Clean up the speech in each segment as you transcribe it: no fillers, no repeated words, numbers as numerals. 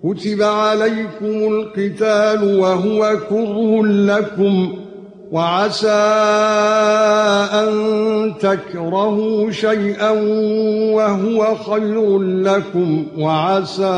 كتب عليكم القتال وهو كره لكم وعسى أن تكرهوا شيئا وهو خير لكم وعسى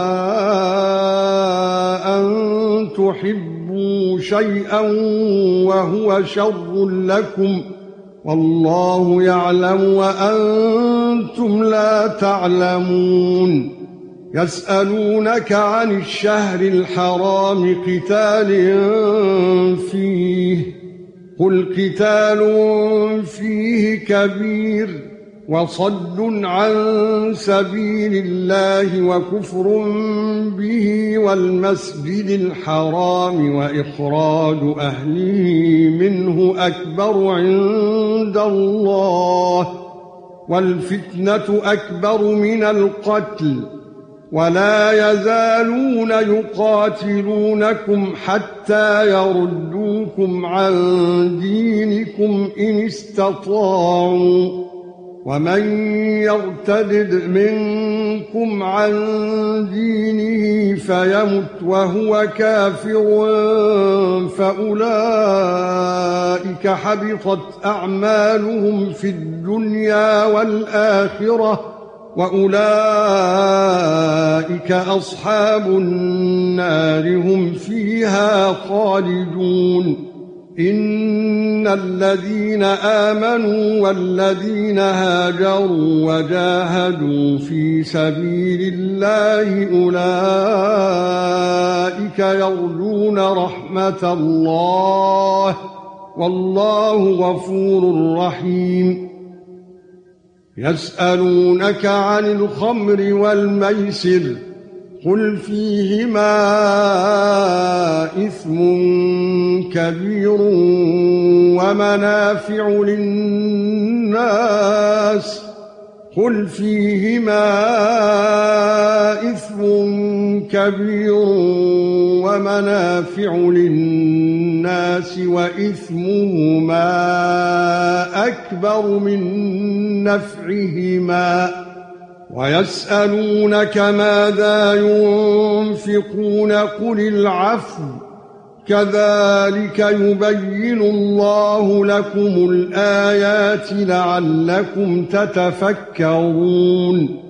أن تحبوا شيئا وهو شر لكم والله يعلم وأنتم لا تعلمون يسألونك عن الشهر الحرام قتال فيه قل قتال فيه كبير وصد عن سبيل الله وكفر به والمسجد الحرام وإخراج أهله منه أكبر عند الله والفتنة أكبر من القتل ولا يزالون يقاتلونكم حتى يردوكم عن دينكم إن استطاعوا ومن يرتد منكم عن دينه فيمت وهو كافر فأولئك حبطت أعمالهم في الدنيا والآخرة وأولئك أصحاب النار هم فيها خالدون إن الذين آمنوا والذين هاجروا وجاهدوا في سبيل الله أولئك يرجون رحمة الله والله غفور رحيم يسألونك عن الخمر والميسر قل فيهما إثم كبير ومنافع للناس قل فيهما إثم كبير ومنافع للناس وإثمهما أكبر من نفعهما ويسألونك ماذا ينفقون قل العفو كذلك يبين الله لكم الآيات لعلكم تتفكرون